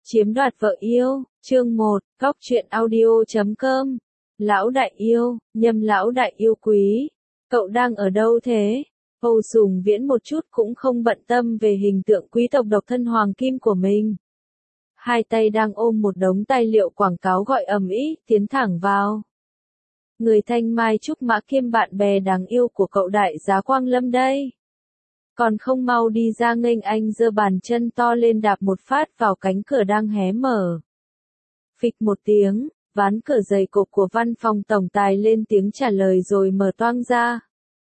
Chiếm đoạt vợ yêu, chương 1, Góc truyện audio.com. Lão đại yêu, Nhâm lão đại yêu quý, cậu đang ở đâu thế? Âu Sùng Viễn một chút cũng không bận tâm về hình tượng quý tộc độc thân hoàng kim của mình. Hai tay đang ôm một đống tài liệu quảng cáo gọi ầm ĩ, tiến thẳng vào. Người thanh mai trúc mã kiêm bạn bè đáng yêu của cậu đại giá Quang Lâm đây. Còn không mau đi ra nghênh anh, giơ bàn chân to lên đạp một phát vào cánh cửa đang hé mở. Phịch một tiếng, ván cửa dày cộp của văn phòng tổng tài lên tiếng trả lời rồi mở toang ra.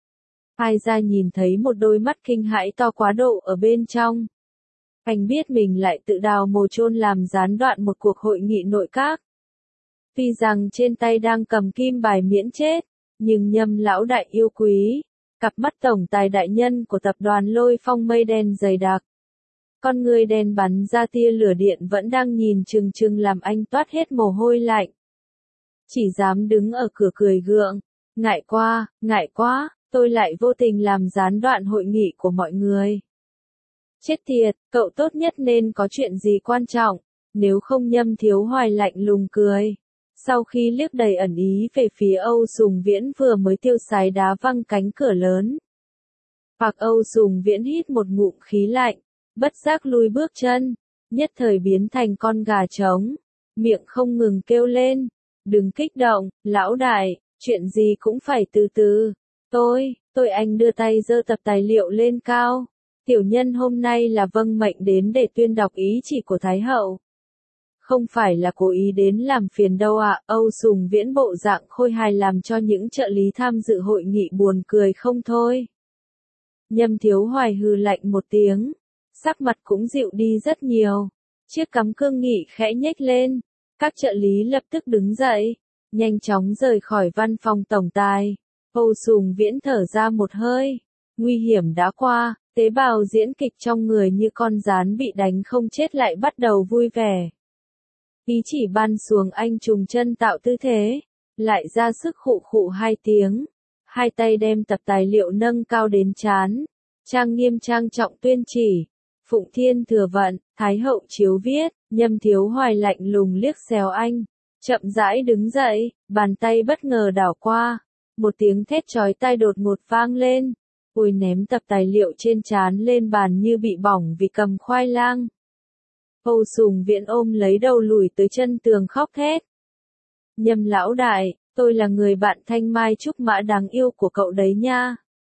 Ai ra nhìn thấy một đôi mắt kinh hãi to quá độ ở bên trong. Anh biết mình lại tự đào mồ chôn làm gián đoạn một cuộc hội nghị nội các. Tuy rằng trên tay đang cầm kim bài miễn chết, nhưng Nhâm lão đại yêu quý, cặp mắt tổng tài đại nhân của tập đoàn Lôi Phong mây đen dày đặc. Con người đen bắn ra tia lửa điện vẫn đang nhìn chừng chừng làm anh toát hết mồ hôi lạnh. Chỉ dám đứng ở cửa cười gượng, ngại quá, tôi lại vô tình làm gián đoạn hội nghị của mọi người. Chết tiệt, cậu tốt nhất nên có chuyện gì quan trọng, nếu không. Nhâm Thiếu Hoài lạnh lùng cười. Sau khi liếc đầy ẩn ý về phía Âu Sùng Viễn vừa mới tiêu sái đá văng cánh cửa lớn. Hoặc Âu Sùng Viễn hít một ngụm khí lạnh, bất giác lùi bước chân, nhất thời biến thành con gà trống, miệng không ngừng kêu lên. Đừng kích động, lão đại, chuyện gì cũng phải từ từ. Tôi anh đưa tay giơ tập tài liệu lên cao. Tiểu nhân hôm nay là vâng mệnh đến để tuyên đọc ý chỉ của Thái hậu. Không phải là cố ý đến làm phiền đâu ạ. Âu Sùng Viễn bộ dạng khôi hài làm cho những trợ lý tham dự hội nghị buồn cười không thôi. Nhâm Thiếu Hoài hừ lạnh một tiếng, sắc mặt cũng dịu đi rất nhiều. Chiếc cắm cương nghị khẽ nhếch lên, các trợ lý lập tức đứng dậy, nhanh chóng rời khỏi văn phòng tổng tài. Âu Sùng Viễn thở ra một hơi, nguy hiểm đã qua, tế bào diễn kịch trong người như con gián bị đánh không chết lại bắt đầu vui vẻ. Ý chỉ ban xuống, anh trùng chân tạo tư thế, lại ra sức khụ khụ hai tiếng, hai tay đem tập tài liệu nâng cao đến trán, trang nghiêm trang trọng tuyên chỉ. Phụng Thiên Thừa Vận, Thái hậu chiếu viết. Nhâm Thiếu Hoài lạnh lùng liếc xéo anh, chậm rãi đứng dậy, bàn tay bất ngờ đảo qua, một tiếng thét chói tai đột ngột vang lên. Ôi, ném tập tài liệu trên trán lên bàn như bị bỏng vì cầm khoai lang. Âu Sùng Viễn ôm lấy đầu lùi tới chân tường khóc thét. Nhâm lão đại, tôi là người bạn thanh mai trúc mã đáng yêu của cậu đấy nha.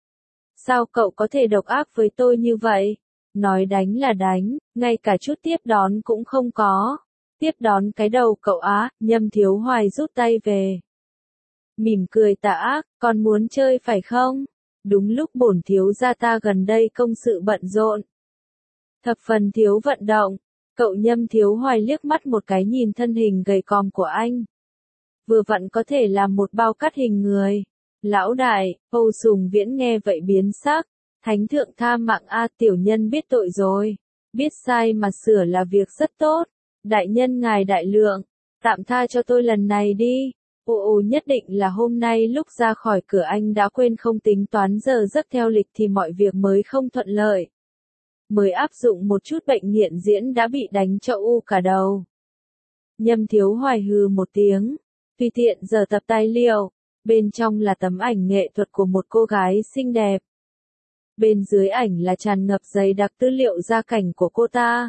Sao cậu có thể độc ác với tôi như vậy? Nói đánh là đánh, ngay cả chút tiếp đón cũng không có. Tiếp đón cái đầu cậu á. Nhâm Thiếu Hoài rút tay về, mỉm cười tà ác, còn muốn chơi phải không? Đúng lúc bổn thiếu gia ta gần đây công sự bận rộn, thập phần thiếu vận động. Cậu Nhâm Thiếu Hoài liếc mắt một cái nhìn thân hình gầy còm của anh, vừa vặn có thể làm một bao cắt hình người. Lão đại. Âu Sùng Viễn nghe vậy biến sắc. Thánh thượng tha mạng a, tiểu nhân biết tội rồi. Biết sai mà sửa là việc rất tốt. Đại nhân ngài đại lượng, tạm tha cho tôi lần này đi. Ồ, nhất định là hôm nay lúc ra khỏi cửa anh đã quên không tính toán giờ giấc theo lịch thì mọi việc mới không thuận lợi. Mới áp dụng một chút bệnh nghiện diễn đã bị đánh cho u cả đầu. Nhâm Thiếu Hoài hừ một tiếng, tùy tiện giở tập tài liệu, bên trong là tấm ảnh nghệ thuật của một cô gái xinh đẹp. Bên dưới ảnh là tràn ngập dày đặc tư liệu gia cảnh của cô ta.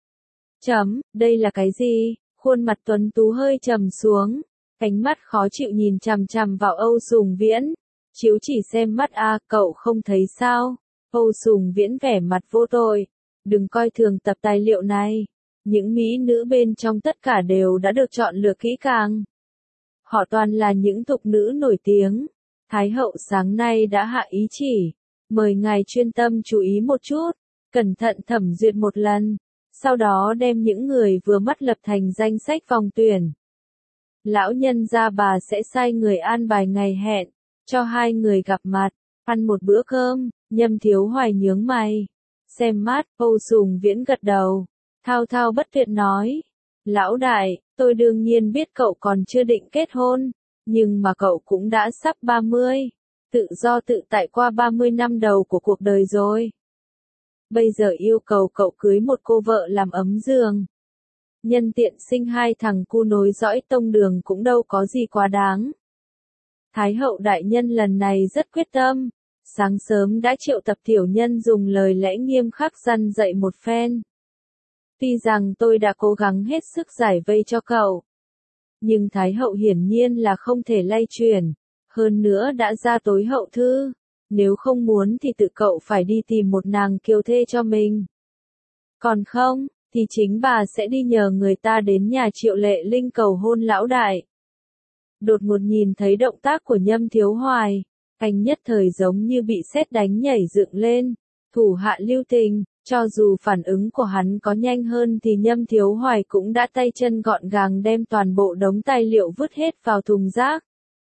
Đây là cái gì? Khuôn mặt tuấn tú hơi trầm xuống, ánh mắt khó chịu nhìn chằm chằm vào Âu Sùng Viễn. Chiếu chỉ xem mắt a, cậu không thấy sao? Âu Sùng Viễn vẻ mặt vô tội. Đừng coi thường tập tài liệu này. Những mỹ nữ bên trong tất cả đều đã được chọn lựa kỹ càng. Họ toàn là những thục nữ nổi tiếng. Thái hậu sáng nay đã hạ ý chỉ, mời ngài chuyên tâm chú ý một chút, cẩn thận thẩm duyệt một lần, sau đó đem những người vừa mắt lập thành danh sách vòng tuyển. Lão nhân gia bà sẽ sai người an bài ngày hẹn, cho hai người gặp mặt, ăn một bữa cơm. Nhâm Thiếu Hoài nhướng mày, xem mắt. Âu Sùng Viễn gật đầu, thao thao bất tuyệt nói. Lão đại, tôi đương nhiên biết cậu còn chưa định kết hôn, nhưng mà cậu cũng đã sắp 30, tự do tự tại qua 30 năm đầu của cuộc đời rồi. Bây giờ yêu cầu cậu cưới một cô vợ làm ấm giường. nhân tiện sinh hai thằng cu nối dõi tông đường cũng đâu có gì quá đáng. Thái hậu đại nhân lần này rất quyết tâm, sáng sớm đã triệu tập tiểu nhân dùng lời lẽ nghiêm khắc răn dạy một phen. Tuy rằng tôi đã cố gắng hết sức giải vây cho cậu, nhưng Thái hậu hiển nhiên là không thể lay chuyển, hơn nữa đã ra tối hậu thư, nếu không muốn thì tự cậu phải đi tìm một nàng kiều thê cho mình. Còn không, thì chính bà sẽ đi nhờ người ta đến nhà Triệu Lệ Linh cầu hôn lão đại. Đột ngột nhìn thấy động tác của Nhâm Thiếu Hoài, anh nhất thời giống như bị sét đánh nhảy dựng lên, thủ hạ lưu tình, cho dù phản ứng của hắn có nhanh hơn thì Nhâm Thiếu Hoài cũng đã tay chân gọn gàng đem toàn bộ đống tài liệu vứt hết vào thùng rác.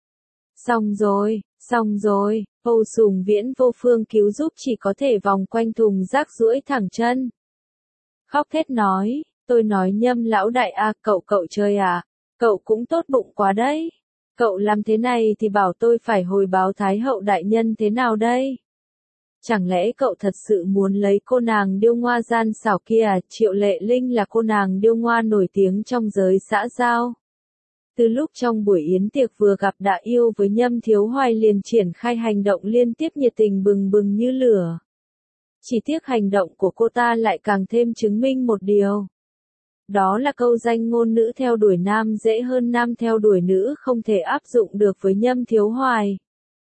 Xong rồi, Âu Sùng Viễn vô phương cứu giúp chỉ có thể vòng quanh thùng rác duỗi thẳng chân. Khóc thét nói, tôi nói Nhâm lão đại à, cậu chơi à, cậu cũng tốt bụng quá đấy. Cậu làm thế này thì bảo tôi phải hồi báo Thái hậu đại nhân thế nào đây? Chẳng lẽ cậu thật sự muốn lấy cô nàng điêu ngoa gian xảo kia à? Triệu Lệ Linh là cô nàng điêu ngoa nổi tiếng trong giới xã giao. Từ lúc trong buổi yến tiệc vừa gặp đã yêu với Nhâm Thiếu Hoài liền triển khai hành động liên tiếp nhiệt tình bừng bừng như lửa. Chỉ tiếc hành động của cô ta lại càng thêm chứng minh một điều. Đó là câu danh ngôn nữ theo đuổi nam dễ hơn nam theo đuổi nữ không thể áp dụng được với Nhâm Thiếu Hoài.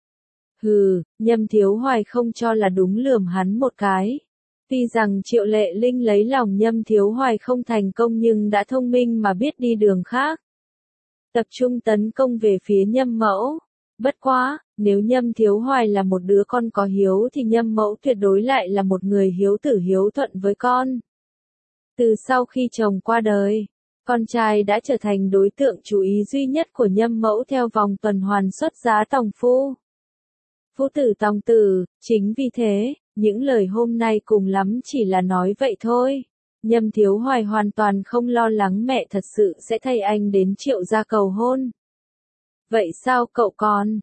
Nhâm Thiếu Hoài không cho là đúng lườm hắn một cái. Tuy rằng Triệu Lệ Linh lấy lòng Nhâm Thiếu Hoài không thành công nhưng đã thông minh mà biết đi đường khác. Tập trung tấn công về phía Nhâm Mẫu. Bất quá, nếu Nhâm Thiếu Hoài là một đứa con có hiếu thì Nhâm Mẫu tuyệt đối lại là một người hiếu tử hiếu thuận với con. Từ sau khi chồng qua đời, con trai đã trở thành đối tượng chú ý duy nhất của Nhâm Mẫu theo vòng tuần hoàn xuất giá tòng phu. Phu tử tòng tử, chính vì thế, những lời hôm nay cùng lắm chỉ là nói vậy thôi. Nhâm Thiếu Hoài hoàn toàn không lo lắng mẹ thật sự sẽ thay anh đến Triệu gia cầu hôn. Vậy sao cậu còn,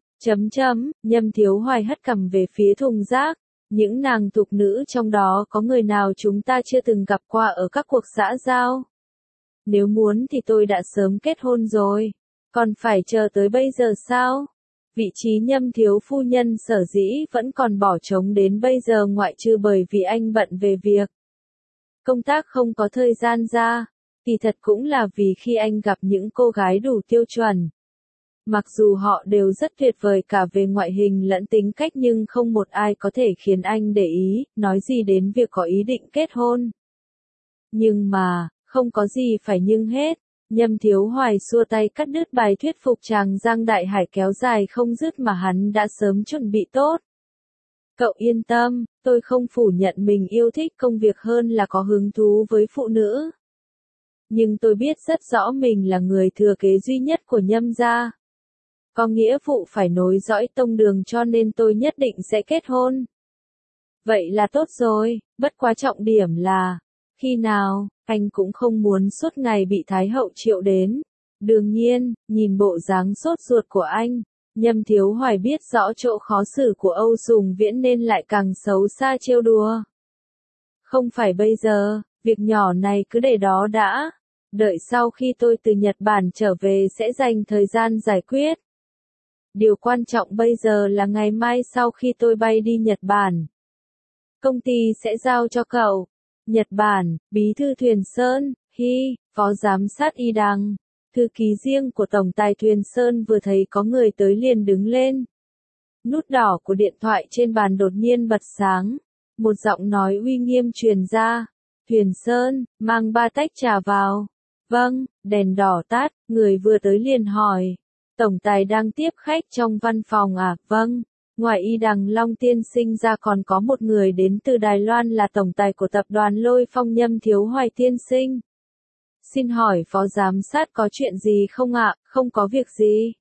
Nhâm Thiếu Hoài hất cằm về phía thùng rác. Những nàng thục nữ trong đó có người nào chúng ta chưa từng gặp qua ở các cuộc xã giao? Nếu muốn thì tôi đã sớm kết hôn rồi. Còn phải chờ tới bây giờ sao? Vị trí Nhâm thiếu phu nhân sở dĩ vẫn còn bỏ trống đến bây giờ ngoại trừ bởi vì anh bận về việc công tác không có thời gian ra, thì thật cũng là vì khi anh gặp những cô gái đủ tiêu chuẩn. Mặc dù họ đều rất tuyệt vời cả về ngoại hình lẫn tính cách nhưng không một ai có thể khiến anh để ý, nói gì đến việc có ý định kết hôn. Nhưng mà, không có gì phải nhưng hết. Nhâm Thiếu Hoài xua tay cắt đứt bài thuyết phục chàng Giang Đại Hải kéo dài không dứt mà hắn đã sớm chuẩn bị tốt. Cậu yên tâm, tôi không phủ nhận mình yêu thích công việc hơn là có hứng thú với phụ nữ. Nhưng tôi biết rất rõ mình là người thừa kế duy nhất của Nhâm gia. Có nghĩa vụ phải nối dõi tông đường cho nên tôi nhất định sẽ kết hôn. Vậy là tốt rồi, bất quá trọng điểm là, khi nào, anh cũng không muốn suốt ngày bị Thái hậu triệu đến. Đương nhiên, nhìn bộ dáng sốt ruột của anh, Nhâm Thiếu Hoài biết rõ chỗ khó xử của Âu Sùng Viễn nên lại càng xấu xa trêu đùa. Không phải bây giờ, việc nhỏ này cứ để đó đã. Đợi sau khi tôi từ Nhật Bản trở về sẽ dành thời gian giải quyết. Điều quan trọng bây giờ là ngày mai sau khi tôi bay đi Nhật Bản, công ty sẽ giao cho cậu. Nhật Bản, Bí thư Thuyền Sơn, Phó Giám sát Y Đăng, thư ký riêng của Tổng tài Thuyền Sơn vừa thấy có người tới liền đứng lên. Nút đỏ của điện thoại trên bàn đột nhiên bật sáng. Một giọng nói uy nghiêm truyền ra. Thuyền Sơn, mang 3 tách trà vào. Vâng, đèn đỏ tắt, người vừa tới liền hỏi. Tổng tài đang tiếp khách trong văn phòng à? Vâng. Ngoài Y Đằng Long tiên sinh ra còn có một người đến từ Đài Loan là tổng tài của tập đoàn Lôi Phong Nhâm Thiếu Hoài tiên sinh. Xin hỏi phó giám sát có chuyện gì không ạ? Không có việc gì.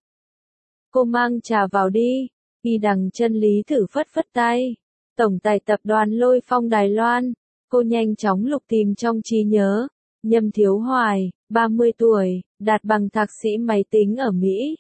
Cô mang trà vào đi. Y Đằng Chân Lý thử phất phất tay. Tổng tài tập đoàn Lôi Phong Đài Loan. Cô nhanh chóng lục tìm trong trí nhớ. Nhâm Thiếu Hoài, 30 tuổi, đạt bằng thạc sĩ máy tính ở Mỹ.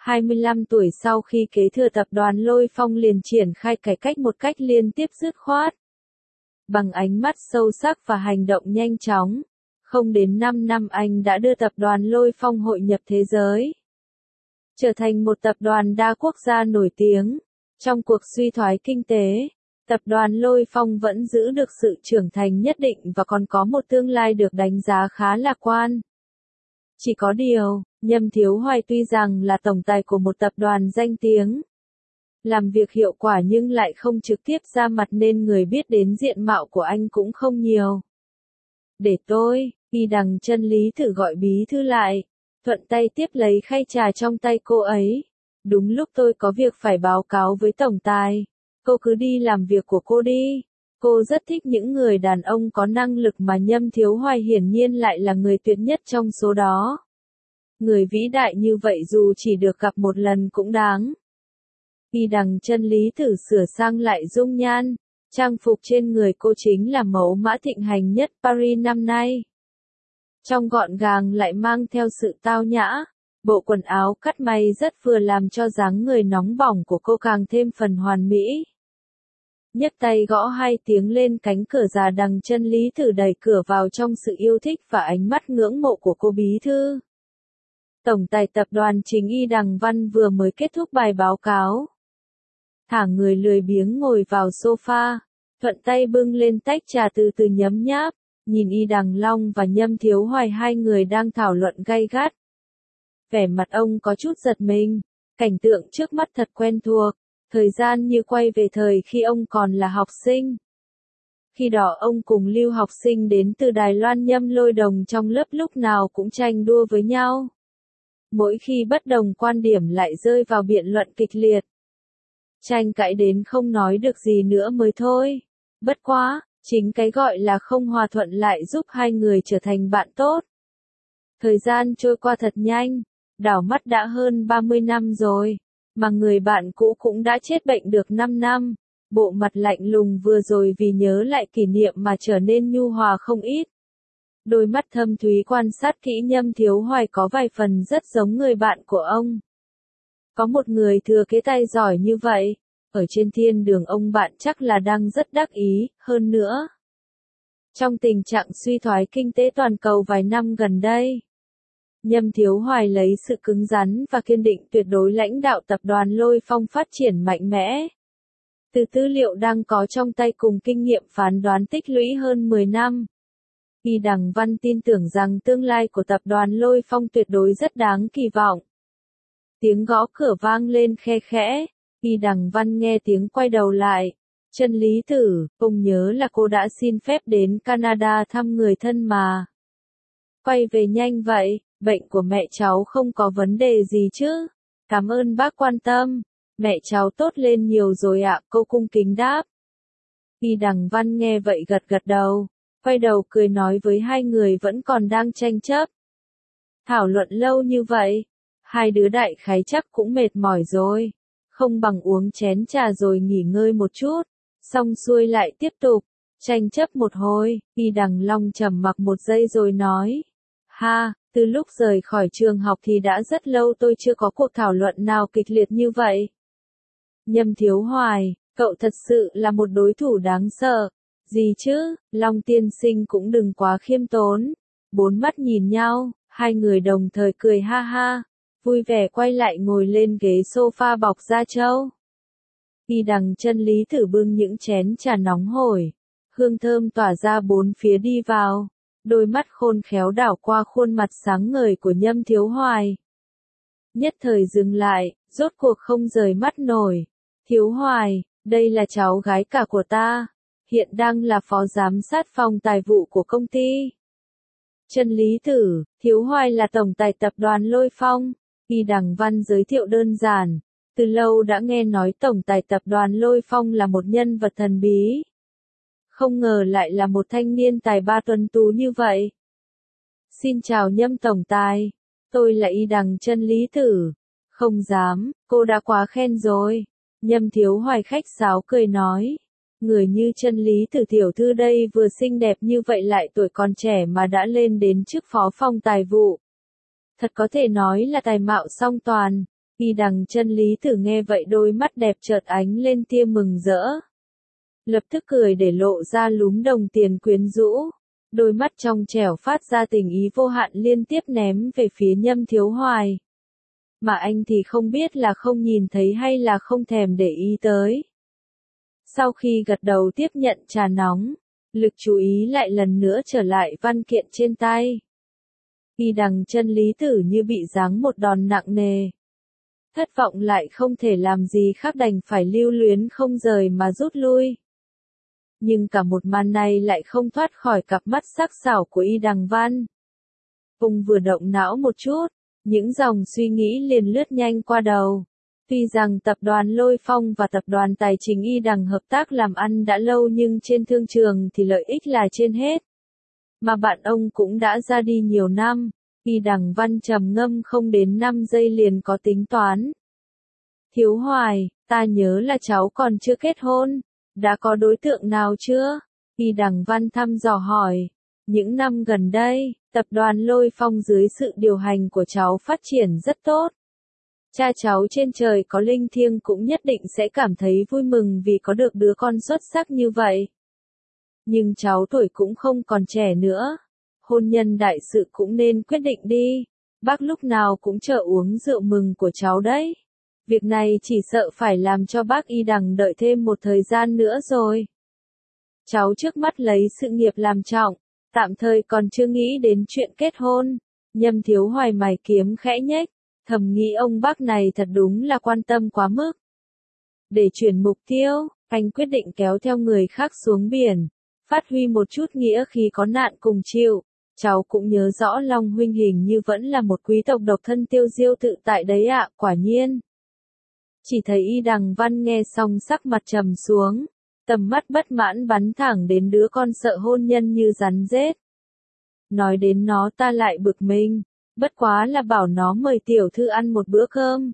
25 tuổi sau khi kế thừa tập đoàn Lôi Phong liền triển khai cải cách một cách liên tiếp dứt khoát. Bằng ánh mắt sâu sắc và hành động nhanh chóng, Không đến 5 năm anh đã đưa tập đoàn Lôi Phong hội nhập thế giới, trở thành một tập đoàn đa quốc gia nổi tiếng. Trong cuộc suy thoái kinh tế, tập đoàn Lôi Phong vẫn giữ được sự trưởng thành nhất định và còn có một tương lai được đánh giá khá lạc quan. Chỉ có điều, Nhâm Thiếu Hoài tuy rằng là tổng tài của một tập đoàn danh tiếng, làm việc hiệu quả nhưng lại không trực tiếp ra mặt nên người biết đến diện mạo của anh cũng không nhiều. Để tôi, Y Đằng Chân Lý thử gọi bí thư lại, thuận tay tiếp lấy khay trà trong tay cô ấy. Đúng lúc tôi có việc phải báo cáo với tổng tài, cô cứ đi làm việc của cô đi. Cô rất thích những người đàn ông có năng lực mà Nhâm Thiếu Hoài hiển nhiên lại là người tuyệt nhất trong số đó. Người vĩ đại như vậy dù chỉ được gặp một lần cũng đáng. Y Đằng Chân Lý thử sửa sang lại dung nhan, trang phục trên người cô chính là mẫu mã thịnh hành nhất Paris năm nay. Trong gọn gàng lại mang theo sự tao nhã, bộ quần áo cắt may rất vừa làm cho dáng người nóng bỏng của cô càng thêm phần hoàn mỹ. Nhấc tay gõ 2 tiếng lên cánh cửa già Đằng Chân Lý thử đẩy cửa vào trong sự yêu thích và ánh mắt ngưỡng mộ của cô bí thư. Tổng tài tập đoàn chính Y Đằng Văn vừa mới kết thúc bài báo cáo. Thả người lười biếng ngồi vào sofa, thuận tay bưng lên tách trà từ từ nhấm nháp, nhìn Y Đằng Long và Nhâm Thiếu Hoài hai người đang thảo luận gay gắt. Vẻ mặt ông có chút giật mình, cảnh tượng trước mắt thật quen thuộc, thời gian như quay về thời khi ông còn là học sinh. Khi đó ông cùng lưu học sinh đến từ Đài Loan Nhâm Lôi Đồng trong lớp lúc nào cũng tranh đua với nhau. Mỗi khi bất đồng quan điểm lại rơi vào biện luận kịch liệt. Tranh cãi đến không nói được gì nữa mới thôi. Bất quá, chính cái gọi là không hòa thuận lại giúp hai người trở thành bạn tốt. Thời gian trôi qua thật nhanh, đảo mắt đã hơn 30 năm rồi, mà người bạn cũ cũng đã chết bệnh được 5 năm. Bộ mặt lạnh lùng vừa rồi vì nhớ lại kỷ niệm mà trở nên nhu hòa không ít. Đôi mắt thâm thúy quan sát kỹ Nhâm Thiếu Hoài có vài phần rất giống người bạn của ông. Có một người thừa kế tay giỏi như vậy, ở trên thiên đường ông bạn chắc là đang rất đắc ý, hơn nữa. Trong tình trạng suy thoái kinh tế toàn cầu vài năm gần đây, Nhâm Thiếu Hoài lấy sự cứng rắn và kiên định tuyệt đối lãnh đạo tập đoàn Lôi Phong phát triển mạnh mẽ. Từ tư liệu đang có trong tay cùng kinh nghiệm phán đoán tích lũy hơn 10 năm, Y Đằng Văn tin tưởng rằng tương lai của tập đoàn Lôi Phong tuyệt đối rất đáng kỳ vọng. Tiếng gõ cửa vang lên khe khẽ, Y Đằng Văn nghe tiếng quay đầu lại. Chân Lý Tử, ông nhớ là cô đã xin phép đến Canada thăm người thân mà. Quay về nhanh vậy, bệnh của mẹ cháu không có vấn đề gì chứ? Cảm ơn bác quan tâm. Mẹ cháu tốt lên nhiều rồi ạ, cô cung kính đáp. Y Đằng Văn nghe vậy gật gật đầu, quay đầu cười nói với hai người vẫn còn đang tranh chấp. Thảo luận lâu như vậy, hai đứa đại khái chắc cũng mệt mỏi rồi, không bằng uống chén trà rồi nghỉ ngơi một chút, xong xuôi lại tiếp tục, tranh chấp một hồi. Y Đằng Long trầm mặc một giây rồi nói, ha, từ lúc rời khỏi trường học thì đã rất lâu tôi chưa có cuộc thảo luận nào kịch liệt như vậy. Nhâm Thiếu Hoài, cậu thật sự là một đối thủ đáng sợ. Gì chứ, Long tiên sinh cũng đừng quá khiêm tốn. Bốn mắt nhìn nhau, hai người đồng thời cười ha ha, vui vẻ quay lại ngồi lên ghế sofa bọc da trâu. Y Đằng Chân Lý thử bưng những chén trà nóng hổi, hương thơm tỏa ra bốn phía đi vào, đôi mắt khôn khéo đảo qua khuôn mặt sáng ngời của Nhâm Thiếu Hoài. Nhất thời dừng lại, rốt cuộc không rời mắt nổi. Thiếu Hoài, đây là cháu gái cả của ta, hiện đang là phó giám sát phòng tài vụ của công ty. Chân Lý Tử, Thiếu Hoài là tổng tài tập đoàn Lôi Phong. Y Đằng Văn giới thiệu đơn giản, từ lâu đã nghe nói tổng tài tập đoàn Lôi Phong là một nhân vật thần bí. Không ngờ lại là một thanh niên tài ba tuấn tú như vậy. Xin chào Nhâm tổng tài, tôi là Y Đằng Chân Lý Tử. Không dám, cô đã quá khen rồi. Nhâm Thiếu Hoài khách sáo cười nói. Người như Chân Lý Tử tiểu thư đây vừa xinh đẹp như vậy lại tuổi còn trẻ mà đã lên đến chức phó phòng tài vụ. Thật có thể nói là tài mạo song toàn. Y Đằng Chân Lý Tử nghe vậy đôi mắt đẹp chợt ánh lên tia mừng rỡ. Lập tức cười để lộ ra lúm đồng tiền quyến rũ. đôi mắt trong trẻo phát ra tình ý vô hạn liên tiếp ném về phía Nhâm Thiếu Hoài. Mà anh thì không biết là không nhìn thấy hay là không thèm để ý tới. Sau khi gật đầu tiếp nhận trà nóng, lực chú ý lại lần nữa trở lại văn kiện trên tay. Y Đằng Chân Lý Tử như bị giáng một đòn nặng nề. Thất vọng lại không thể làm gì khác đành phải lưu luyến không rời mà rút lui. Nhưng cả một màn này lại không thoát khỏi cặp mắt sắc sảo của Y Đằng Văn. Ông vừa động não một chút, những dòng suy nghĩ liền lướt nhanh qua đầu. Tuy rằng tập đoàn Lôi Phong và tập đoàn Tài chính Y Đằng hợp tác làm ăn đã lâu nhưng trên thương trường thì lợi ích là trên hết. Mà bạn ông cũng đã ra đi nhiều năm, Y Đằng Văn trầm ngâm không đến 5 giây liền có tính toán. Thiếu Hoài, ta nhớ là cháu còn chưa kết hôn, đã có đối tượng nào chưa? Y Đằng Văn thăm dò hỏi. Những năm gần đây, tập đoàn Lôi Phong dưới sự điều hành của cháu phát triển rất tốt. Cha cháu trên trời có linh thiêng cũng nhất định sẽ cảm thấy vui mừng vì có được đứa con xuất sắc như vậy. Nhưng cháu tuổi cũng không còn trẻ nữa. Hôn nhân đại sự cũng nên quyết định đi. Bác lúc nào cũng chờ uống rượu mừng của cháu đấy. Việc này chỉ sợ phải làm cho bác Y Đằng đợi thêm một thời gian nữa rồi. Cháu trước mắt lấy sự nghiệp làm trọng, tạm thời còn chưa nghĩ đến chuyện kết hôn. Nhâm Thiếu Hoài mày kiếm khẽ nhếch, thầm nghĩ ông bác này thật đúng là quan tâm quá mức. Để chuyển mục tiêu, anh quyết định kéo theo người khác xuống biển, phát huy một chút nghĩa khi có nạn cùng chịu. Cháu cũng nhớ rõ Long huynh hình như vẫn là một quý tộc độc thân tiêu diêu tự tại đấy ạ, quả nhiên. Chỉ thấy Y Đằng Văn nghe xong sắc mặt trầm xuống, tầm mắt bất mãn bắn thẳng đến đứa con sợ hôn nhân như rắn rết. Nói đến nó ta lại bực mình, bất quá là bảo nó mời tiểu thư ăn một bữa cơm.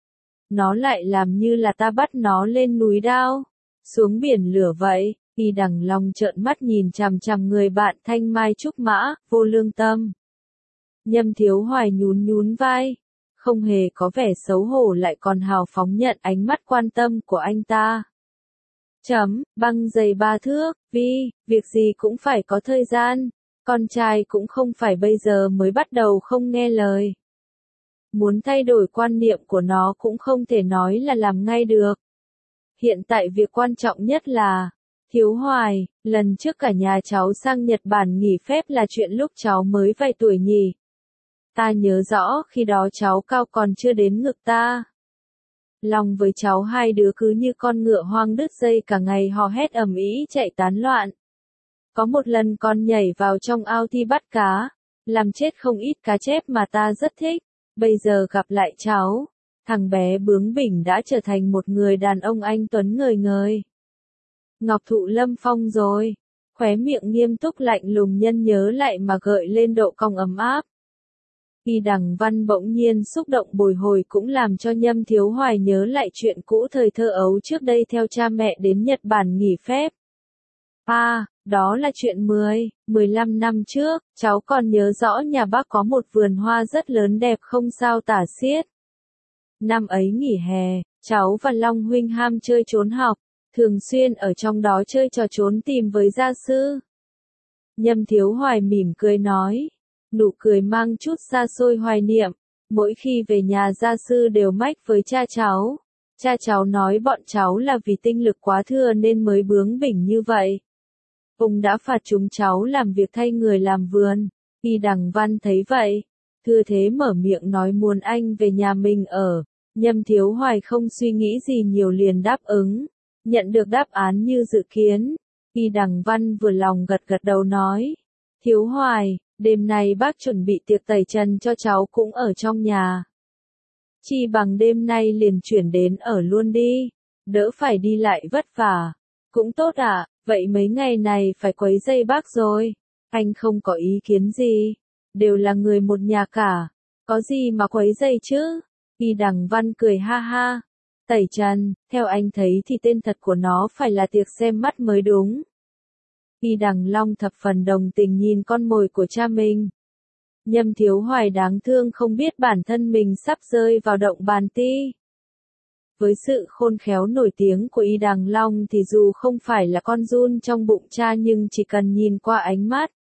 Nó lại làm như là ta bắt nó lên núi đao, xuống biển lửa vậy. Y Đằng Long trợn mắt nhìn chằm chằm người bạn thanh mai trúc mã, vô lương tâm. Nhâm Thiếu Hoài nhún nhún vai, không hề có vẻ xấu hổ lại còn hào phóng nhận ánh mắt quan tâm của anh ta. Băng giày 3 thước, việc gì cũng phải có thời gian, con trai cũng không phải bây giờ mới bắt đầu không nghe lời. Muốn thay đổi quan niệm của nó cũng không thể nói là làm ngay được. Hiện tại việc quan trọng nhất là, Thiếu Hoài, lần trước cả nhà cháu sang Nhật Bản nghỉ phép là chuyện lúc cháu mới vài tuổi nhỉ. Ta nhớ rõ khi đó cháu cao còn chưa đến ngực ta. Long với cháu hai đứa cứ như con ngựa hoang đứt dây cả ngày hò hét ầm ĩ chạy tán loạn. Có một lần con nhảy vào trong ao thi bắt cá, làm chết không ít cá chép mà ta rất thích. Bây giờ gặp lại cháu, thằng bé bướng bỉnh đã trở thành một người đàn ông anh tuấn ngời ngời. Ngọc Thụ Lâm Phong rồi, khóe miệng nghiêm túc lạnh lùng nhân nhớ lại mà gợi lên độ cong ấm áp. Y Đằng Văn bỗng nhiên xúc động bồi hồi cũng làm cho Nhâm Thiếu Hoài nhớ lại chuyện cũ thời thơ ấu trước đây theo cha mẹ đến Nhật Bản nghỉ phép. Đó là chuyện 15 năm trước, cháu còn nhớ rõ nhà bác có một vườn hoa rất lớn đẹp không sao tả xiết. Năm ấy nghỉ hè, cháu và Long huynh ham chơi trốn học, thường xuyên ở trong đó chơi trò trốn tìm với gia sư. Nhâm Thiếu Hoài mỉm cười nói, nụ cười mang chút xa xôi hoài niệm, mỗi khi về nhà gia sư đều mách với cha cháu. Cha cháu nói bọn cháu là vì tinh lực quá thừa nên mới bướng bỉnh như vậy. Ông đã phạt chúng cháu làm việc thay người làm vườn. Y Đằng Văn thấy vậy, thưa thế mở miệng nói muốn anh về nhà mình ở. Nhâm Thiếu Hoài không suy nghĩ gì nhiều liền đáp ứng. Nhận được đáp án như dự kiến, Y Đằng Văn vừa lòng gật gật đầu nói. Thiếu Hoài, đêm nay bác chuẩn bị tiệc tẩy trần cho cháu cũng ở trong nhà. Chi bằng đêm nay liền chuyển đến ở luôn đi, đỡ phải đi lại vất vả. Cũng tốt ạ, vậy mấy ngày này phải quấy rầy bác rồi. Anh không có ý kiến gì, đều là người một nhà cả, có gì mà quấy rầy chứ? Y Đằng Văn cười ha ha. Tẩy trần, theo anh thấy thì tên thật của nó phải là tiệc xem mắt mới đúng. Y Đằng Long thập phần đồng tình nhìn con mồi của cha mình. Nhâm Thiếu Hoài đáng thương không biết bản thân mình sắp rơi vào động bàn ti. Với sự khôn khéo nổi tiếng của Y Đằng Long thì dù không phải là con giun trong bụng cha nhưng chỉ cần nhìn qua ánh mắt,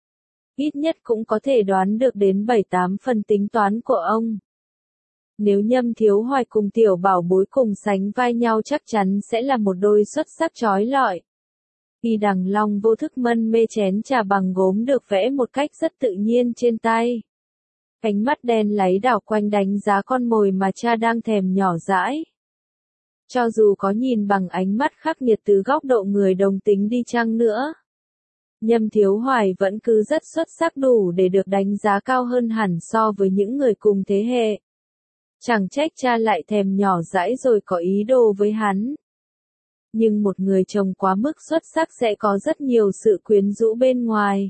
ít nhất cũng có thể đoán được đến 7-8 phần tính toán của ông. Nếu Nhâm Thiếu Hoài cùng Tiểu Bảo Bối cùng sánh vai nhau chắc chắn sẽ là một đôi xuất sắc chói lọi. Y Đằng Long vô thức mân mê chén trà bằng gốm được vẽ một cách rất tự nhiên trên tay. Ánh mắt đen láy đảo quanh đánh giá con mồi mà cha đang thèm nhỏ dãi. Cho dù có nhìn bằng ánh mắt khắc nghiệt từ góc độ người đồng tính đi chăng nữa, Nhâm Thiếu Hoài vẫn cứ rất xuất sắc, đủ để được đánh giá cao hơn hẳn so với những người cùng thế hệ. Chẳng trách cha lại thèm nhỏ dãi rồi có ý đồ với hắn. Nhưng một người chồng quá mức xuất sắc sẽ có rất nhiều sự quyến rũ bên ngoài.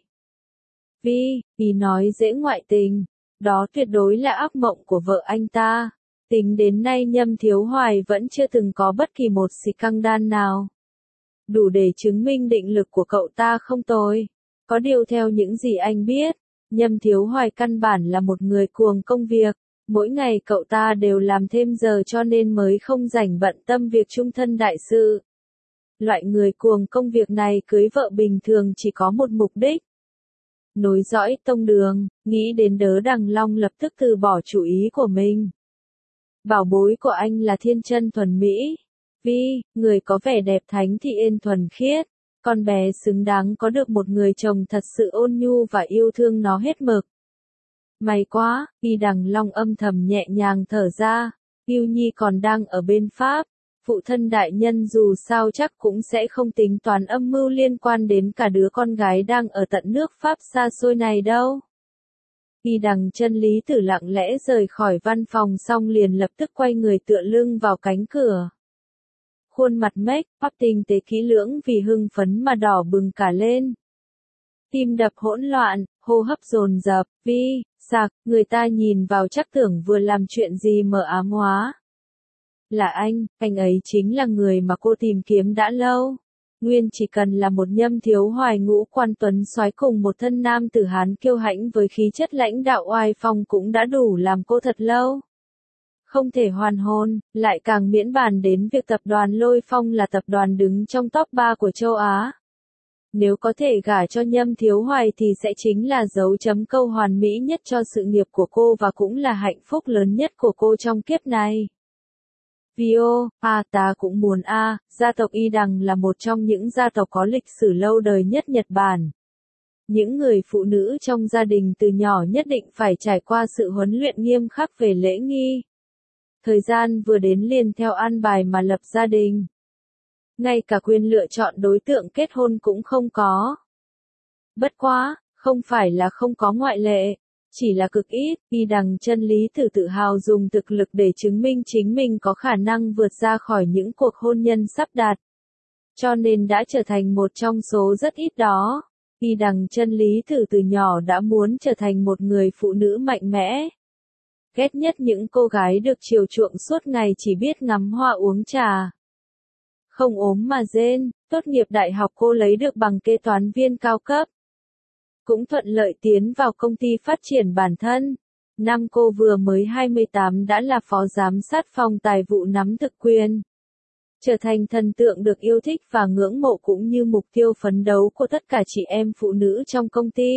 Vì nói dễ ngoại tình, đó tuyệt đối là ác mộng của vợ anh ta. Tính đến nay Nhâm Thiếu Hoài vẫn chưa từng có bất kỳ một scandal nào. Đủ để chứng minh định lực của cậu ta không tồi. Có điều theo những gì anh biết, Nhâm Thiếu Hoài căn bản là một người cuồng công việc. Mỗi ngày cậu ta đều làm thêm giờ cho nên mới không rảnh bận tâm việc chung thân đại sự. Loại người cuồng công việc này cưới vợ bình thường chỉ có một mục đích. Nối dõi tông đường, nghĩ đến Đớ Đằng Long lập tức từ bỏ chủ ý của mình. Bảo bối của anh là thiên chân thuần mỹ. Người có vẻ đẹp thánh thị ên thuần khiết. Con bé xứng đáng có được một người chồng thật sự ôn nhu và yêu thương nó hết mực. May quá, Y Đằng Long âm thầm nhẹ nhàng thở ra. Yêu Nhi còn đang ở bên Pháp. Phụ thân đại nhân dù sao chắc cũng sẽ không tính toán âm mưu liên quan đến cả đứa con gái đang ở tận nước Pháp xa xôi này đâu. Y Đằng Chân Lý Tử lặng lẽ rời khỏi văn phòng xong liền lập tức quay người tựa lưng vào cánh cửa. Khuôn mặt make up tinh tế kỹ lưỡng vì hưng phấn mà đỏ bừng cả lên. Tim đập hỗn loạn, hô hấp dồn dập, sạc, người ta nhìn vào chắc tưởng vừa làm chuyện gì mờ ám hóa. Là anh ấy chính là người mà cô tìm kiếm đã lâu. Nguyên chỉ cần là một Nhâm Thiếu Hoài ngũ quan tuấn soái cùng một thân nam tử Hán kiêu hãnh với khí chất lãnh đạo oai phong cũng đã đủ làm cô thật lâu. Không thể hoàn hôn, lại càng miễn bàn đến việc tập đoàn Lôi Phong là tập đoàn đứng trong top 3 của châu Á. Nếu có thể gả cho Nhâm Thiếu Hoài thì sẽ chính là dấu chấm câu hoàn mỹ nhất cho sự nghiệp của cô và cũng là hạnh phúc lớn nhất của cô trong kiếp này. Ta cũng muốn gia tộc Y Đằng là một trong những gia tộc có lịch sử lâu đời nhất Nhật Bản. Những người phụ nữ trong gia đình từ nhỏ nhất định phải trải qua sự huấn luyện nghiêm khắc về lễ nghi. Thời gian vừa đến liền theo an bài mà lập gia đình. Ngay cả quyền lựa chọn đối tượng kết hôn cũng không có. Bất quá, không phải là không có ngoại lệ. Chỉ là cực ít. Y Đằng Chân Lý Tử tự hào dùng thực lực để chứng minh chính mình có khả năng vượt ra khỏi những cuộc hôn nhân sắp đặt. Cho nên đã trở thành một trong số rất ít đó. Y Đằng Chân Lý Tử từ nhỏ đã muốn trở thành một người phụ nữ mạnh mẽ. Ghét nhất những cô gái được chiều chuộng suốt ngày chỉ biết ngắm hoa uống trà. Không ốm mà rên, tốt nghiệp đại học cô lấy được bằng kế toán viên cao cấp. Cũng thuận lợi tiến vào công ty phát triển bản thân. Năm cô vừa mới 28 đã là phó giám sát phòng tài vụ nắm thực quyền. Trở thành thần tượng được yêu thích và ngưỡng mộ cũng như mục tiêu phấn đấu của tất cả chị em phụ nữ trong công ty.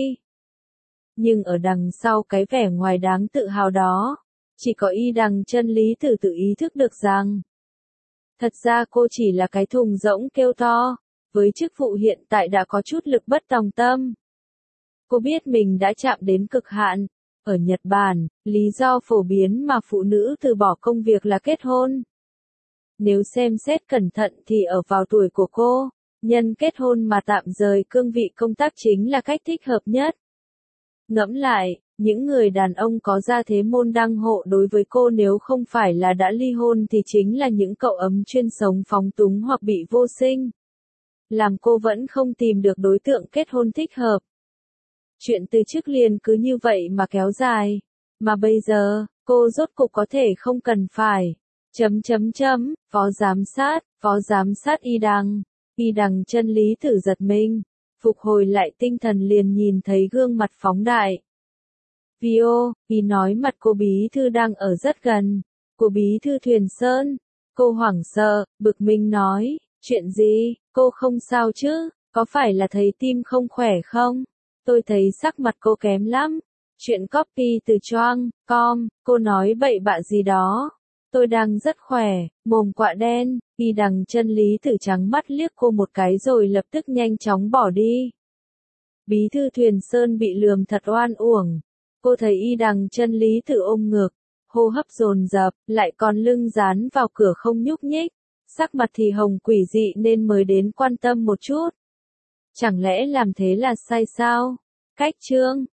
Nhưng ở đằng sau cái vẻ ngoài đáng tự hào đó, chỉ có Y Đằng Chân Lý Tử tự ý thức được rằng, thật ra cô chỉ là cái thùng rỗng kêu to, với chức vụ hiện tại đã có chút lực bất tòng tâm. Cô biết mình đã chạm đến cực hạn. Ở Nhật Bản, lý do phổ biến mà phụ nữ từ bỏ công việc là kết hôn. Nếu xem xét cẩn thận thì ở vào tuổi của cô, nhân kết hôn mà tạm rời cương vị công tác chính là cách thích hợp nhất. Ngẫm lại, những người đàn ông có gia thế môn đăng hộ đối với cô nếu không phải là đã ly hôn thì chính là những cậu ấm chuyên sống phóng túng hoặc bị vô sinh. Làm cô vẫn không tìm được đối tượng kết hôn thích hợp. Chuyện từ trước liền cứ như vậy mà kéo dài. Mà bây giờ, cô rốt cục có thể không cần phải. Phó giám sát Y Đằng Chân Lý Tử giật mình. Phục hồi lại tinh thần liền nhìn thấy gương mặt phóng đại. Y nói mặt cô bí thư đang ở rất gần. Cô bí thư Thuyền Sơn. Cô hoảng sợ, bực mình nói, chuyện gì, cô không sao chứ, có phải là thấy tim không khỏe không? Tôi thấy sắc mặt cô kém lắm. Chuyện copy từ Choang.com, cô nói bậy bạ gì đó. Tôi đang rất khỏe, mồm quạ đen, Y Đằng Chân Lý Tử trắng mắt liếc cô một cái rồi lập tức nhanh chóng bỏ đi. Bí thư Thuyền Sơn bị lườm thật oan uổng. Cô thấy Y Đằng Chân Lý Tử ôm ngực, hô hấp dồn dập, lại còn lưng dán vào cửa không nhúc nhích. Sắc mặt thì hồng quỷ dị nên mới đến quan tâm một chút. Chẳng lẽ làm thế là sai sao? Cách chương